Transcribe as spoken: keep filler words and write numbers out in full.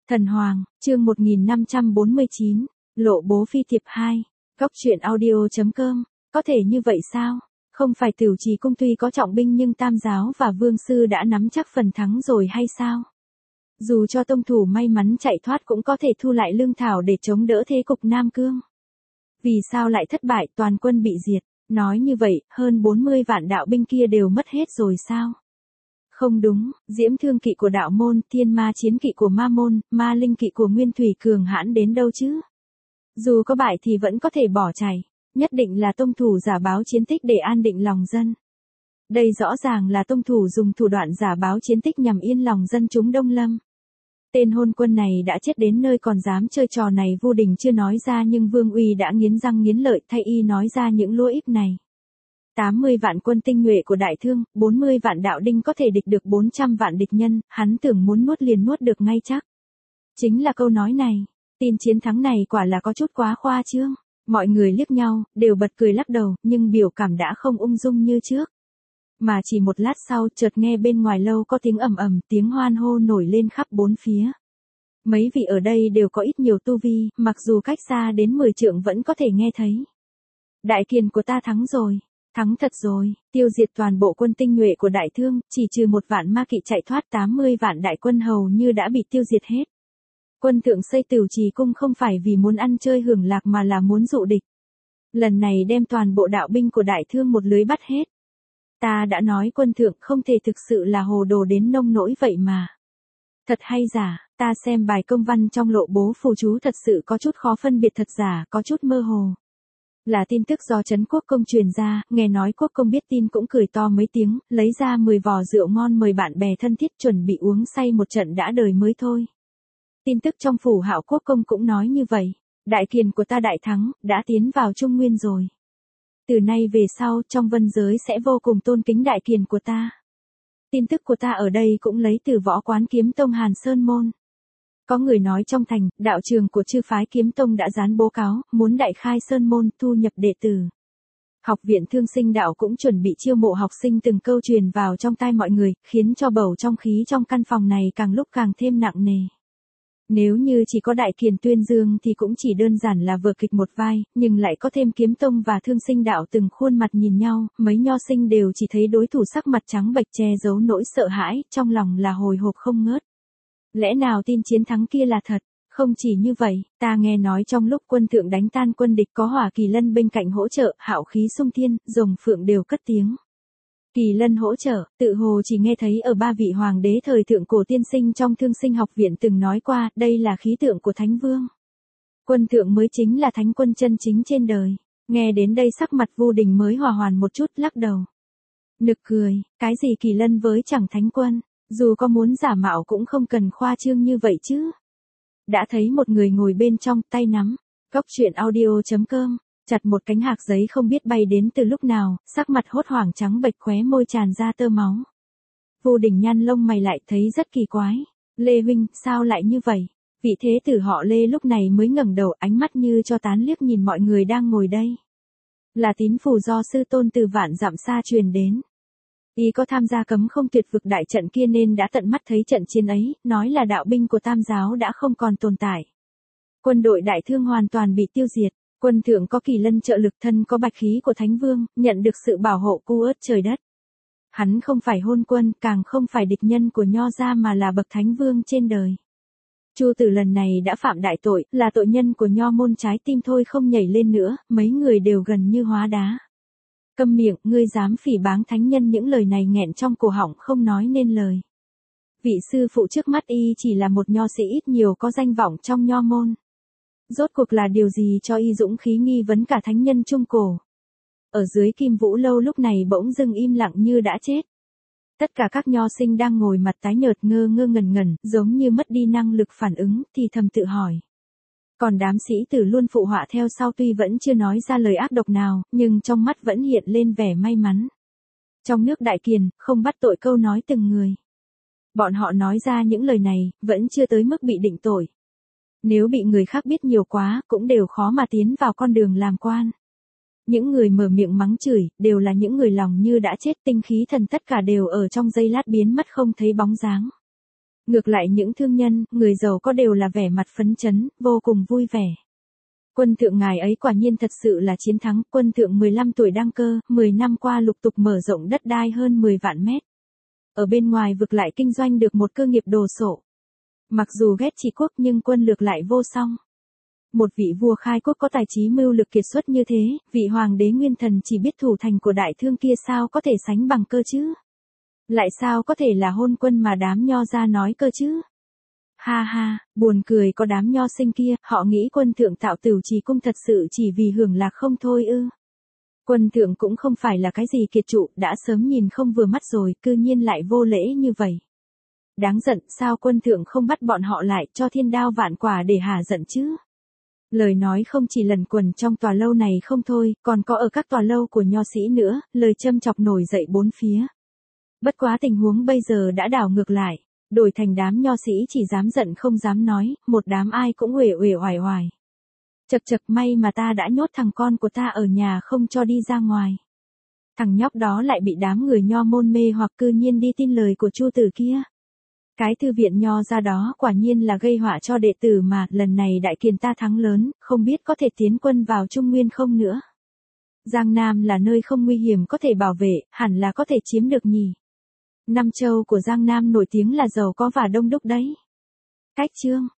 Thần Hoàng, chương một nghìn năm trăm bốn mươi chín, Lộ bố phi thiệp hai, Góc truyện audio chấm com, có thể như vậy sao? Không phải Tửu Trì cung tuy có trọng binh nhưng Tam giáo và Vương sư đã nắm chắc phần thắng rồi hay sao? Dù cho tông thủ may mắn chạy thoát cũng có thể thu lại lương thảo để chống đỡ thế cục Nam Cương. Vì sao lại thất bại, toàn quân bị diệt? Nói như vậy, hơn bốn mươi vạn đạo binh kia đều mất hết rồi sao? Không đúng, diễm thương kỵ của đạo môn, thiên ma chiến kỵ của ma môn, ma linh kỵ của nguyên thủy cường hãn đến đâu chứ? Dù có bại thì vẫn có thể bỏ chạy, nhất định là tông thủ giả báo chiến tích để an định lòng dân. Đây rõ ràng là tông thủ dùng thủ đoạn giả báo chiến tích nhằm yên lòng dân chúng Đông Lâm. Tên hôn quân này đã chết đến nơi còn dám chơi trò này. Vu Đình chưa nói ra nhưng Vương Uy đã nghiến răng nghiến lợi thay y nói ra những lũa íp này. tám mươi vạn quân tinh nhuệ của Đại Thương, bốn mươi vạn đạo đinh có thể địch được bốn trăm vạn địch nhân, hắn tưởng muốn nuốt liền nuốt được ngay chắc. Chính là câu nói này, tin chiến thắng này quả là có chút quá khoa trương. Mọi người liếc nhau, đều bật cười lắc đầu, nhưng biểu cảm đã không ung dung như trước. Mà chỉ một lát sau, chợt nghe bên ngoài lâu có tiếng ầm ầm, tiếng hoan hô nổi lên khắp bốn phía. Mấy vị ở đây đều có ít nhiều tu vi, mặc dù cách xa đến mười trượng vẫn có thể nghe thấy. Đại kiền của ta thắng rồi. Thắng thật rồi, tiêu diệt toàn bộ quân tinh nhuệ của Đại Thương, chỉ trừ một vạn ma kỵ chạy thoát, tám mươi vạn đại quân hầu như đã bị tiêu diệt hết. Quân thượng xây Tửu Trì cung không phải vì muốn ăn chơi hưởng lạc mà là muốn dụ địch. Lần này đem toàn bộ đạo binh của Đại Thương một lưới bắt hết. Ta đã nói quân thượng không thể thực sự là hồ đồ đến nông nỗi vậy mà. Thật hay giả, ta xem bài công văn trong lộ bố phù chú thật sự có chút khó phân biệt thật giả, có chút mơ hồ. Là tin tức do Trấn Quốc Công truyền ra, nghe nói Quốc Công biết tin cũng cười to mấy tiếng, lấy ra mười vò rượu ngon mời bạn bè thân thiết chuẩn bị uống say một trận đã đời mới thôi. Tin tức trong phủ Hạo Quốc Công cũng nói như vậy, đại kiền của ta đại thắng, đã tiến vào Trung Nguyên rồi. Từ nay về sau, trong vân giới sẽ vô cùng tôn kính đại kiền của ta. Tin tức của ta ở đây cũng lấy từ Võ Quán Kiếm Tông Hàn Sơn Môn. Có người nói trong thành, đạo trường của chư phái Kiếm Tông đã dán bố cáo, muốn đại khai sơn môn, thu nhập đệ tử. Học viện Thương Sinh Đạo cũng chuẩn bị chiêu mộ học sinh, từng câu truyền vào trong tai mọi người, khiến cho bầu không khí trong căn phòng này càng lúc càng thêm nặng nề. Nếu như chỉ có Đại Kiền tuyên dương thì cũng chỉ đơn giản là vở kịch một vai, nhưng lại có thêm Kiếm Tông và Thương Sinh Đạo từng khuôn mặt nhìn nhau, mấy nho sinh đều chỉ thấy đối thủ sắc mặt trắng bệch che giấu nỗi sợ hãi, trong lòng là hồi hộp không ngớt. Lẽ nào tin chiến thắng kia là thật? Không chỉ như vậy, ta nghe nói trong lúc quân thượng đánh tan quân địch có Hỏa Kỳ Lân bên cạnh hỗ trợ, hạo khí sung thiên, rồng phượng đều cất tiếng. Kỳ Lân hỗ trợ, tự hồ chỉ nghe thấy ở ba vị hoàng đế thời thượng cổ tiên sinh trong Thương Sinh học viện từng nói qua, đây là khí tượng của Thánh Vương. Quân thượng mới chính là thánh quân chân chính trên đời. Nghe đến đây sắc mặt Vu Đình mới hòa hoàn một chút, lắc đầu. Nực cười, cái gì Kỳ Lân với chẳng thánh quân? Dù có muốn giả mạo cũng không cần khoa trương như vậy chứ. Đã thấy một người ngồi bên trong, tay nắm, Góc truyện audio chấm com, chặt một cánh hạc giấy không biết bay đến từ lúc nào, sắc mặt hốt hoảng trắng bệch, khóe môi tràn ra tơ máu. Vu Đình nhăn lông mày lại, thấy rất kỳ quái. Lê huynh, sao lại như vậy? Vị thế tử họ Lê lúc này mới ngẩng đầu, ánh mắt như cho tán liếc nhìn mọi người đang ngồi đây. Là tín phù do sư tôn từ vạn dặm xa truyền đến. Y có tham gia cấm không tuyệt vực đại trận kia nên đã tận mắt thấy trận chiến ấy, nói là đạo binh của Tam giáo đã không còn tồn tại. Quân đội Đại Thương hoàn toàn bị tiêu diệt, quân thượng có Kỳ Lân trợ lực, thân có bạch khí của Thánh Vương, nhận được sự bảo hộ cu ớt trời đất. Hắn không phải hôn quân, càng không phải địch nhân của Nho gia mà là bậc Thánh Vương trên đời. Chu Tử lần này đã phạm đại tội, là tội nhân của Nho môn, trái tim thôi không nhảy lên nữa, mấy người đều gần như hóa đá. Câm miệng, ngươi dám phỉ báng thánh nhân, những lời này nghẹn trong cổ họng không nói nên lời. Vị sư phụ trước mắt y chỉ là một nho sĩ ít nhiều có danh vọng trong Nho môn. Rốt cuộc là điều gì cho y dũng khí nghi vấn cả thánh nhân trung cổ? Ở dưới Kim Vũ lâu lúc này bỗng dưng im lặng như đã chết. Tất cả các nho sinh đang ngồi mặt tái nhợt, ngơ ngơ ngẩn ngẩn, giống như mất đi năng lực phản ứng, thì thầm tự hỏi. Còn đám sĩ tử luôn phụ họa theo sau tuy vẫn chưa nói ra lời ác độc nào, nhưng trong mắt vẫn hiện lên vẻ may mắn. Trong nước Đại Kiền, không bắt tội câu nói từng người. Bọn họ nói ra những lời này, vẫn chưa tới mức bị định tội. Nếu bị người khác biết nhiều quá, cũng đều khó mà tiến vào con đường làm quan. Những người mở miệng mắng chửi, đều là những người lòng như đã chết, tinh khí thần tất cả đều ở trong giây lát biến mất không thấy bóng dáng. Ngược lại những thương nhân, người giàu có đều là vẻ mặt phấn chấn, vô cùng vui vẻ. Quân thượng ngài ấy quả nhiên thật sự là chiến thắng, quân thượng mười lăm tuổi đăng cơ, mười năm qua lục tục mở rộng đất đai hơn mười vạn mét. Ở bên ngoài vực lại kinh doanh được một cơ nghiệp đồ sộ. Mặc dù ghét trị quốc nhưng quân lược lại vô song. Một vị vua khai quốc có tài trí mưu lược kiệt xuất như thế, vị hoàng đế nguyên thần chỉ biết thủ thành của đại thương kia sao có thể sánh bằng cơ chứ? Lại sao có thể là hôn quân mà đám nho ra nói cơ chứ? Ha ha, buồn cười có đám nho sinh kia, họ nghĩ quân thượng tạo Tửu Trì cung thật sự chỉ vì hưởng lạc không thôi ư? Quân thượng cũng không phải là cái gì kiệt trụ, đã sớm nhìn không vừa mắt rồi, cư nhiên lại vô lễ như vậy. Đáng giận, sao quân thượng không bắt bọn họ lại, cho thiên đao vạn quả để hả giận chứ? Lời nói không chỉ lần quần trong tòa lâu này không thôi, còn có ở các tòa lâu của nho sĩ nữa, lời châm chọc nổi dậy bốn phía. Bất quá tình huống bây giờ đã đảo ngược lại, đổi thành đám nho sĩ chỉ dám giận không dám nói, một đám ai cũng uể uể oải oải. Chật chật, may mà ta đã nhốt thằng con của ta ở nhà không cho đi ra ngoài. Thằng nhóc đó lại bị đám người nho môn mê hoặc cư nhiên đi tin lời của Chu tử kia. Cái thư viện nho ra đó quả nhiên là gây họa cho đệ tử mà, lần này đại kiền ta thắng lớn, không biết có thể tiến quân vào Trung Nguyên không nữa. Giang Nam là nơi không nguy hiểm có thể bảo vệ, hẳn là có thể chiếm được nhỉ. Năm châu của Giang Nam nổi tiếng là giàu có và đông đúc đấy. Cách chương